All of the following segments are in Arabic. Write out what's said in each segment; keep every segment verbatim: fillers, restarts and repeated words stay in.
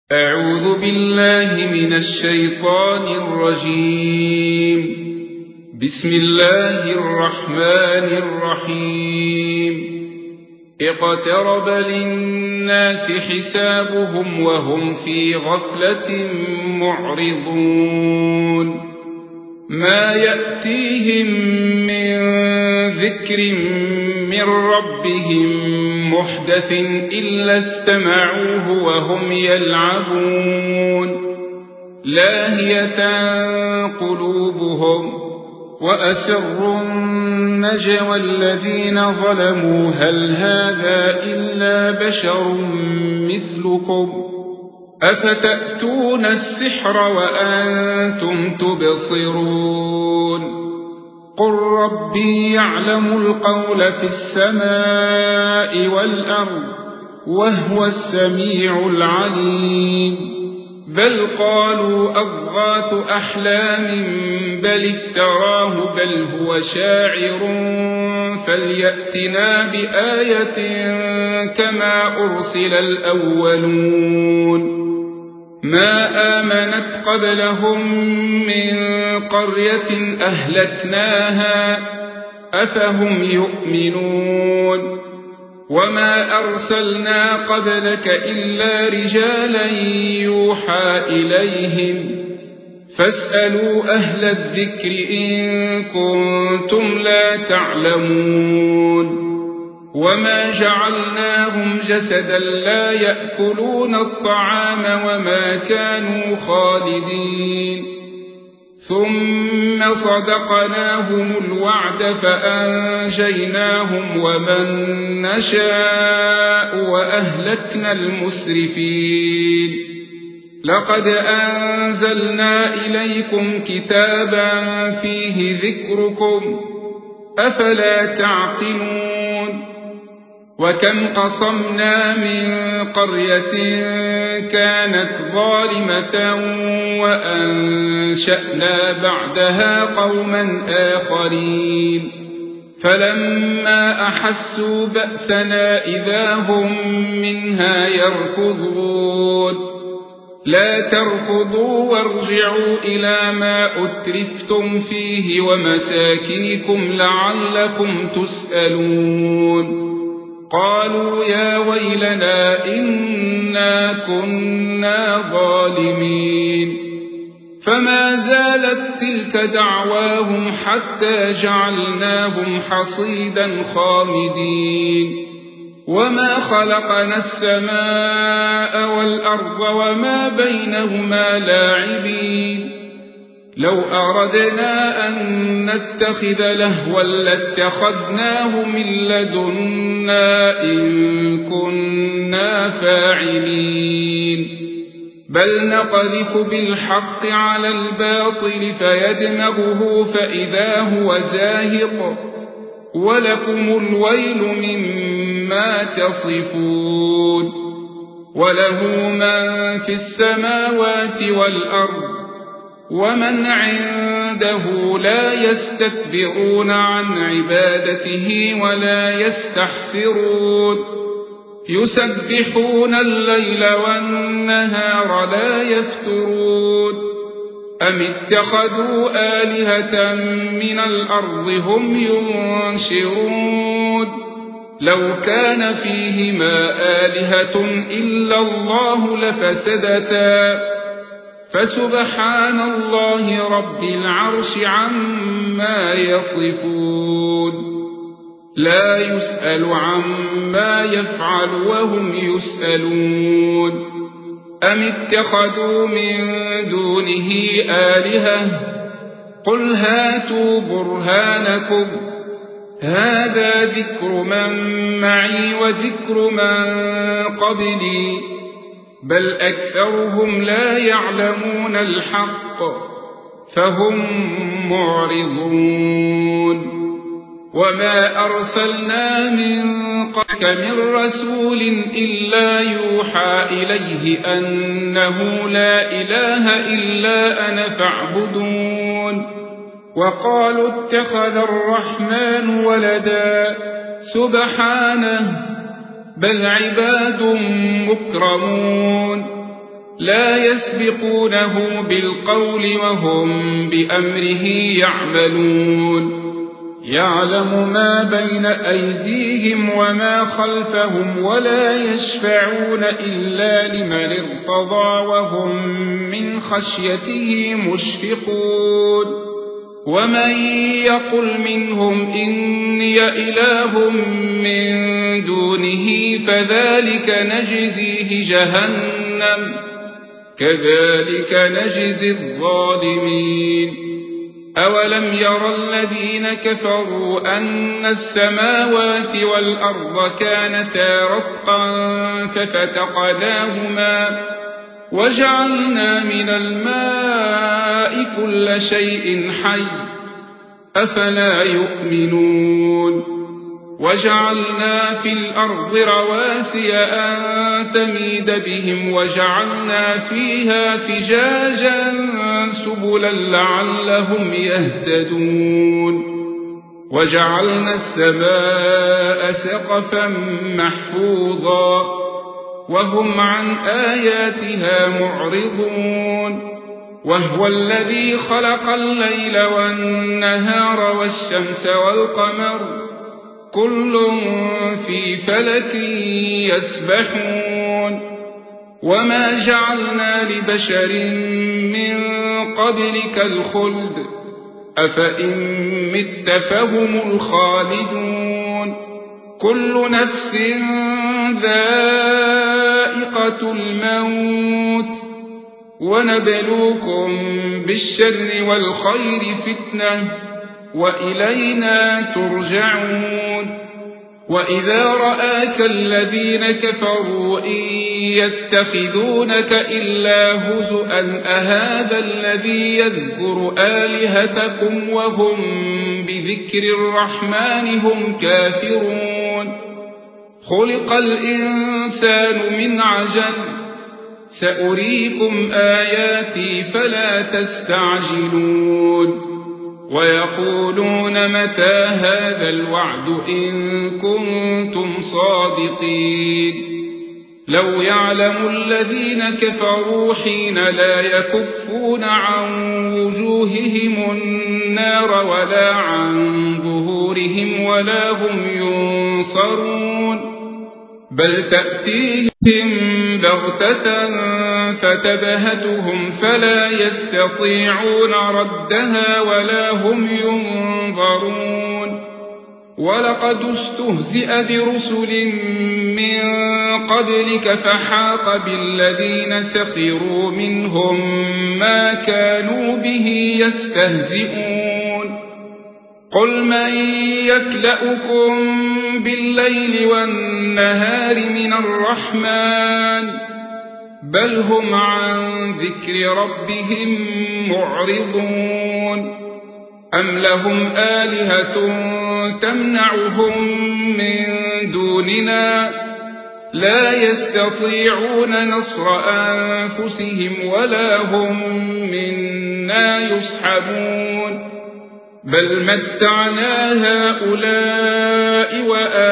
أعوذ بالله من الشيطان الرجيم. بسم الله الرحمن الرحيم. اقترب للناس حسابهم وهم في غفلة معرضون. ما يأتيهم من ذكر من ربهم محدث إلا استمعوه وهم يلعبون. لاهية قلوبهم وأسروا النجوى الذين ظلموا هل هذا إلا بشر مثلكم أفتأتون السحر وأنتم تبصرون. قل ربي يعلم القول في السماء والأرض وهو السميع العليم. بل قالوا أضغاث أحلام بل افتراه بل هو شاعر فليأتنا بآية كما أرسل الأولون. ما آمنت قبلهم من قرية أهلكناها أفهم يؤمنون. وما أرسلنا قبلك إلا رجالا يوحى إليهم فاسألوا أهل الذكر إن كنتم لا تعلمون. وما جعلناهم جسدا لا يأكلون الطعام وما كانوا خالدين. ثم صدقناهم الوعد فأنجيناهم ومن نشاء وأهلكنا المسرفين. لقد أنزلنا إليكم كتابا فيه ذكركم أفلا تعقلون. وكم قصمنا من قرية كانت ظالمة وأنشأنا بعدها قوما آخرين فلما أحسوا بأسنا إذا هم منها يركضون. لا تركضوا وارجعوا إلى ما أترفتم فيه ومساكنكم لعلكم تسألون. قالوا يا ويلنا إنا كنا ظالمين. فما زالت تلك دعواهم حتى جعلناهم حصيدا خامدين. وما خلقنا السماء والأرض وما بينهما لاعبين. لو أردنا أن نتخذ لهوا لاتخذناه من لدنا إن كنا فاعلين. بل نقذف بالحق على الباطل فيدمغه فإذا هو زاهق ولكم الويل مما تصفون. وله من في السماوات والأرض ومن عنده لا يستكبرون عن عبادته ولا يستحسرون. يسبحون الليل والنهار لا يفترون. أم اتخذوا آلهة من الأرض هم ينشرون. لو كان فيهما آلهة إلا الله لفسدتا فسبحان الله رب العرش عما يصفون. لا يسأل عما يفعل وهم يسألون. أم اتخذوا من دونه آلهة قل هاتوا برهانكم هذا ذكر من معي وذكر من قبلي بل أكثرهم لا يعلمون الحق فهم معرضون. وما أرسلنا من قبلك من رسول إلا يوحى إليه أنه لا إله إلا أنا فاعبدون. وقالوا اتخذ الرحمن ولدا سبحانه بل عباد مكرمون لا يسبقونه بالقول وهم بأمره يعملون يعلم ما بين أيديهم وما خلفهم ولا يشفعون إلا لمن ارتضى وهم من خشيته مشفقون ومن يقل منهم إني إله من دونه فذلك نجزيه جهنم كذلك نجزي الظالمين أولم ير الذين كفروا أن السماوات والأرض كانتا رتقا ففتقناهما وجعلنا من الماء كل شيء حي أفلا يؤمنون وجعلنا في الأرض رواسي أن تميد بهم وجعلنا فيها فجاجا سبلا لعلهم يهتدون وجعلنا السماء سقفا محفوظا وهم عن آياتها معرضون وهو الذي خلق الليل والنهار والشمس والقمر كل في فلك يسبحون وما جعلنا لبشر من قبلك الخلد أفإن مت فهم الخالدون كل نفس ذائقة الموت ونبلوكم بالشر والخير فتنة وإلينا ترجعون وإذا رآك الذين كفروا إن يتخذونك إلا هزؤا أهذا الذي يذكر آلهتكم وهم بذكر الرحمن هم كافرون خلق الإنسان من عجل سأريكم آياتي فلا تستعجلون ويقولون متى هذا الوعد إن كنتم صادقين لو يعلم الذين كفروا حين لا يكفون عن وجوههم النار ولا عن ظهورهم ولا هم ينصرون بل تأتيهم بغتة فتبهتهم فلا يستطيعون ردها ولا هم ينظرون ولقد استهزئ برسل من قبلك فحاق بالذين سخروا منهم ما كانوا به يستهزئون قل من يكلؤكم بالليل والنهار من الرحمن بل هم عن ذكر ربهم معرضون أم لهم آلهة تمنعهم من دوننا لا يستطيعون نصر أنفسهم ولا هم منا يصحبون بل متعنا هؤلاء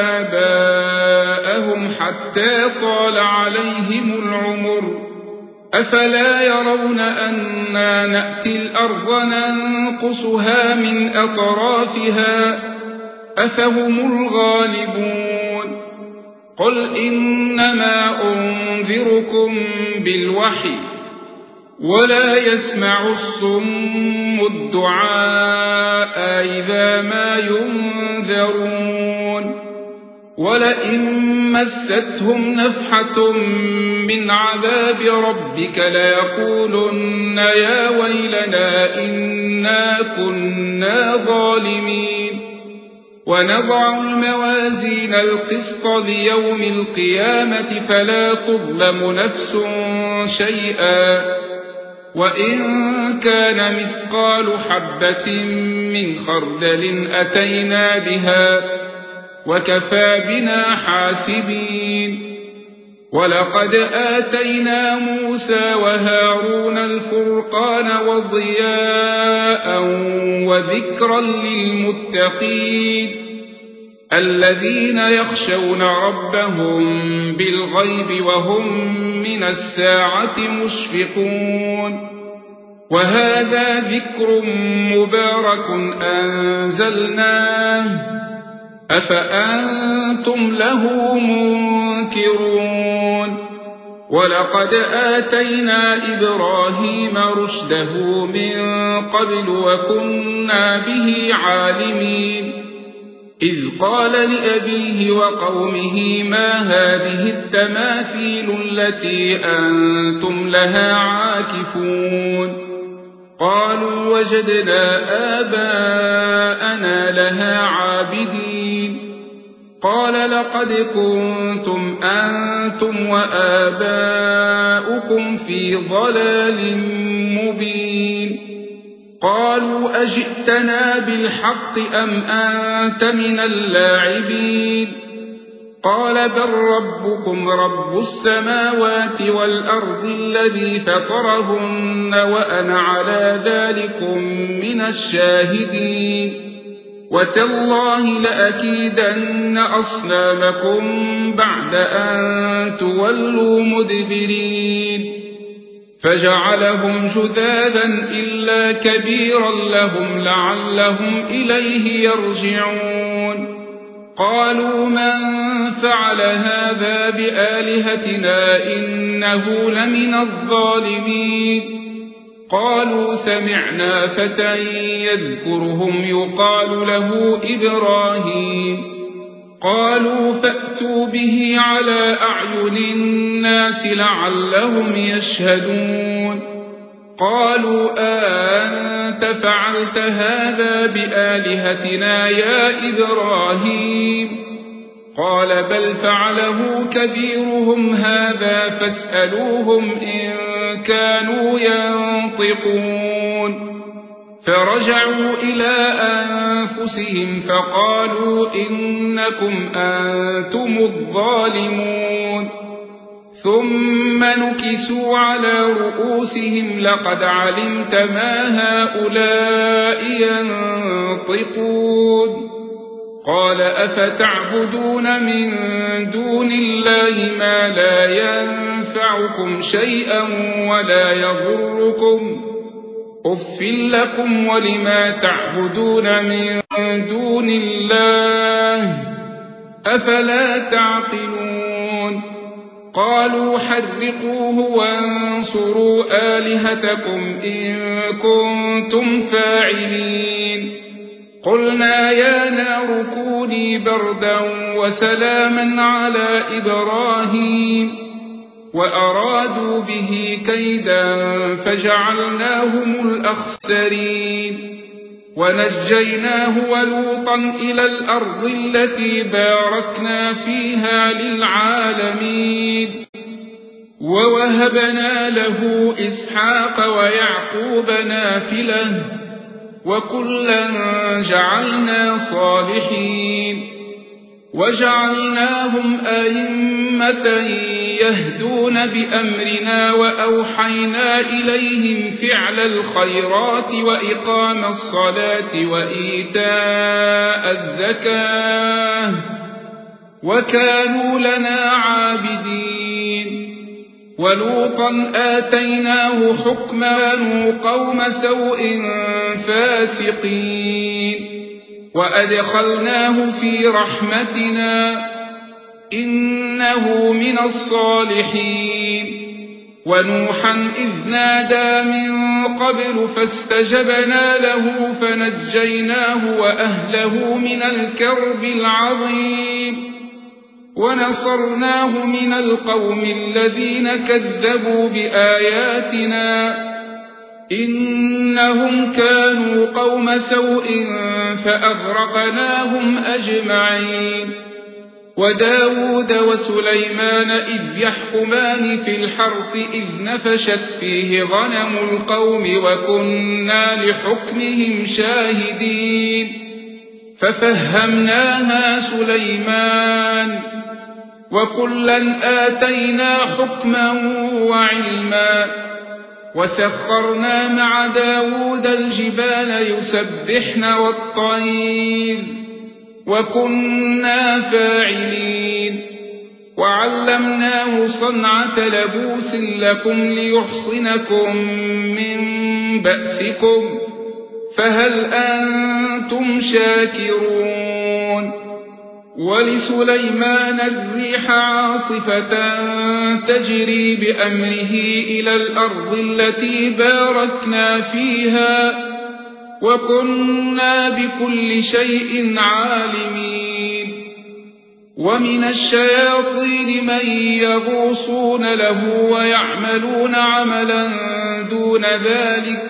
وآباءهم حتى طال عليهم العمر أفلا يرون أنا نأتي الأرض ننقصها من أطرافها أفهم الغالبون قل إنما أنذركم بالوحي ولا يسمع الصم الدعاء إذا ما ينذرون ولئن مستهم نفحة من عذاب ربك ليقولن يا ويلنا إنا كنا ظالمين ونضع الموازين القسط ليوم القيامة فلا تظلم نفس شيئا وإن كان مثقال حبة من خردل أتينا بها وكفى بنا حاسبين ولقد آتينا موسى وهارون الفرقان وضياء وذكرا للمتقين الذين يخشون ربهم بالغيب وهم من الساعة مشفقون وهذا ذكر مبارك أنزلناه أفأنتم له منكرون ولقد آتينا إبراهيم رشده من قبل وكنا به عالمين إذ قال لأبيه وقومه ما هذه التماثيل التي أنتم لها عاكفون قالوا وجدنا آباءنا لها عابدين قال لقد كنتم أنتم وآباؤكم في ضلال مبين قالوا أجئتنا بالحق أم أنت من اللاعبين قال بل ربكم رب السماوات والأرض الذي فطرهن وأنا على ذلكم من الشاهدين وتالله لأكيدن أصنامكم بعد أن تولوا مدبرين فجعلهم جذاذا إلا كبيرا لهم لعلهم إليه يرجعون قالوا من فعل هذا بآلهتنا إنه لمن الظالمين قالوا سمعنا فتى يذكرهم يقال له إبراهيم قالوا فأتوا به على أعين الناس لعلهم يشهدون قالوا أنت فعلت هذا بآلهتنا يا إبراهيم قال بل فعله كبيرهم هذا فاسألوهم إن كانوا ينطقون فرجعوا إلى أنفسهم فقالوا إنكم أنتم الظالمون ثم نكسوا على رؤوسهم لقد علمت ما هؤلاء ينطقون قال أفتعبدون من دون الله ما لا ينفعكم شيئا ولا يضركم أف لكم ولما تعبدون من دون الله أفلا تعقلون قالوا حرقوه وانصروا آلهتكم إن كنتم فاعلين قلنا يا نار كوني بردا وسلاما على إبراهيم وأرادوا به كيدا فجعلناهم الأخسرين ونجيناه ولوطا إلى الأرض التي باركنا فيها للعالمين ووهبنا له إسحاق ويعقوب نافلة وكلا جعلنا صالحين وجعلناهم أئمة يهدون بأمرنا وأوحينا إليهم فعل الخيرات وإقام الصلاة وإيتاء الزكاة وكانوا لنا عابدين ولوطا آتيناه حكما قوم سوء فاسقين وأدخلناه في رحمتنا إنه من الصالحين ونوحا إذ نادى من قبل فاستجبنا له فنجيناه وأهله من الكرب العظيم ونصرناه من القوم الذين كذبوا بآياتنا إنهم كانوا قوم سوء فأغرقناهم أجمعين وداود وسليمان إذ يحكمان في الحرث إذ نفشت فيه غنم القوم وكنا لحكمهم شاهدين ففهمناها سليمان وكلا آتينا حكما وعلما وسخرنا مع داود الجبال يسبحن والطير وكنا فاعلين وعلمناه صنعة لبوس لكم ليحصنكم من بأسكم فهل أنتم شاكرون ولسليمان الريح عاصفة تجري بأمره إلى الأرض التي باركنا فيها وكنا بكل شيء عالمين ومن الشياطين من يغوصون له ويعملون عملا دون ذلك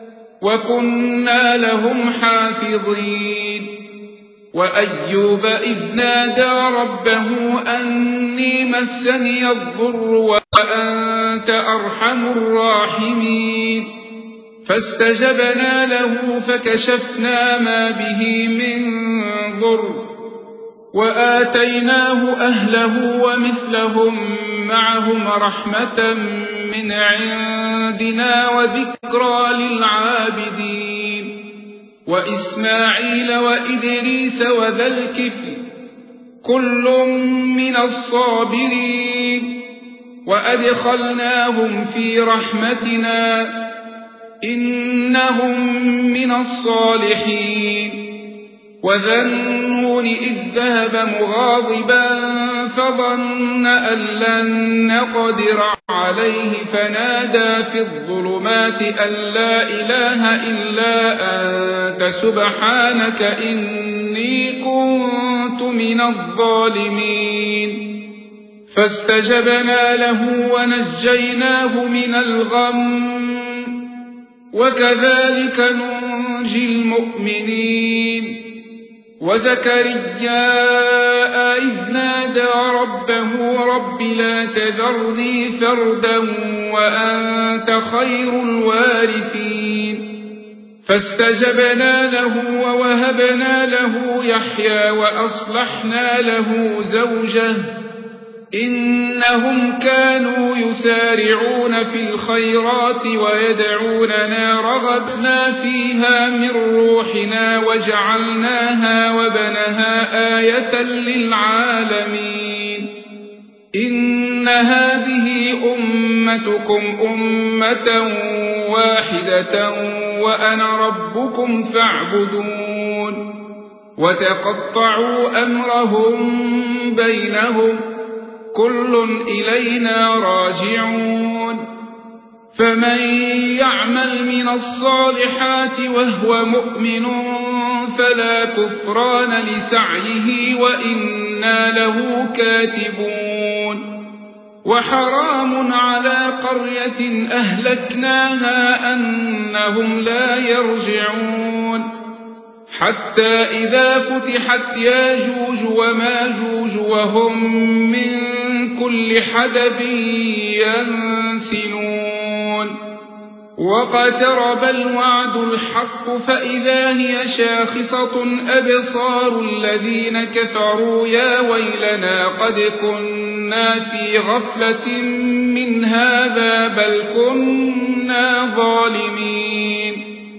وكنا لهم حافظين وأيوب إذ نادى ربه أني مسني الضر وأنت أرحم الراحمين فاستجبنا له فكشفنا ما به من ضر وآتيناه أهله ومثلهم معهم رحمة من عندنا وذكرى للعابدين وإسماعيل وإدريس وذا الكفل كل من الصابرين وأدخلناهم في رحمتنا إنهم من الصالحين وذا النون إذ ذهب مغاضبا فظن أن لن نقدر عليه فنادى في الظلمات أن لا إله إلا أنت سبحانك إني كنت من الظالمين فاستجبنا له ونجيناه من الغم وكذلك ننجي المؤمنين وزكريا إذ نادى ربه رب لا تذرني فردا وأنت خير الوارثين فاستجبنا له ووهبنا له يحيى وأصلحنا له زوجه إنهم كانوا يسارعون في الخيرات ويدعوننا رغبنا فيها من روحنا وجعلناها وبنها آية للعالمين إن هذه أمتكم أمة واحدة وأنا ربكم فاعبدون وتقطعوا أمرهم بينهم كل إلينا راجعون فمن يعمل من الصالحات وهو مؤمن فلا كفران لسعيه وإنا له كاتبون وحرام على قرية أهلكناها أنهم لا يرجعون حتى إذا فتحت ياجوج وماجوج وهم من كل حدب ينسلون واقترب الوعد الحق فإذا هي شاخصة أبصار الذين كفروا يا ويلنا قد كنا في غفلة من هذا بل كنا ظالمين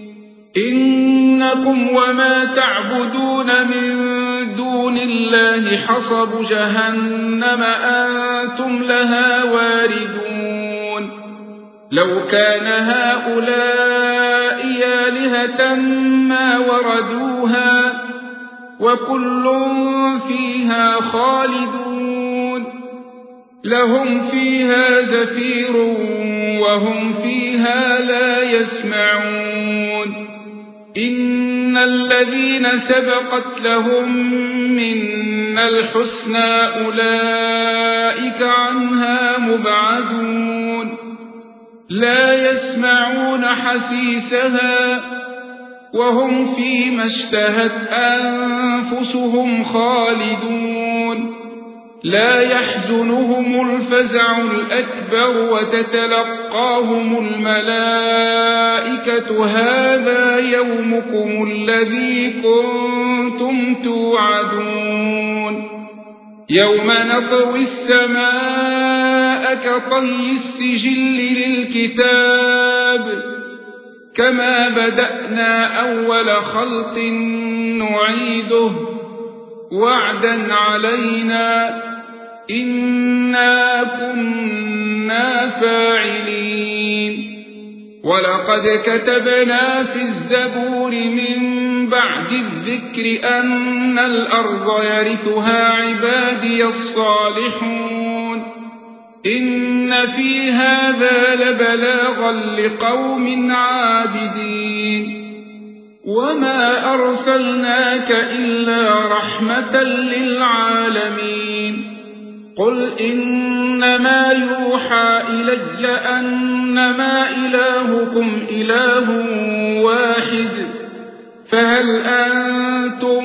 إنكم وما تعبدون من دون الله حصب جهنم أنتم لها واردون لو كان هؤلاء آلهة ما وردوها وكل فيها خالدون لهم فيها زفير وهم فيها لا يسمعون إن الذين سبقت لهم منا الحسنى أولئك عنها مبعدون لا يسمعون حسيسها وهم فيما اشتهت أنفسهم خالدون لا يحزنهم الفزع الأكبر وتتلقاهم الملائكة هذا يومكم الذي كنتم توعدون يوم نطوي السماء كطي السجل للكتاب كما بدأنا أول خلق نعيده وعدا علينا إنا كنا فاعلين ولقد كتبنا في الزبور من بعد الذكر أن الأرض يرثها عبادي الصالحون إن في هذا لبلاغا لقوم عابدين وما أرسلناك إلا رحمة للعالمين قل إنما يوحى إلي أنما إلهكم إله واحد فهل أنتم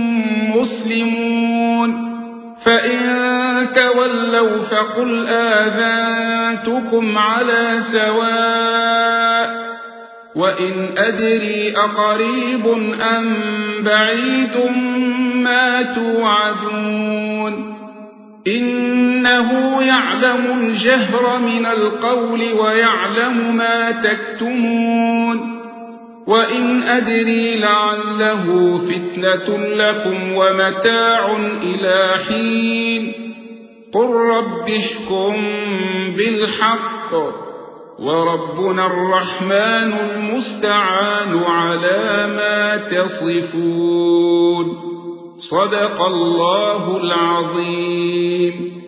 مسلمون فإن تولوا فقل آذنتكم على سواء وإن أدري أقريب أم بعيد ما توعدون إنه يعلم الجهر من القول ويعلم ما تكتمون وإن أدري لعله فتنة لكم ومتاع إلى حين قل رب احكم بالحق وربنا الرحمن المستعان على ما تصفون صدق الله العظيم.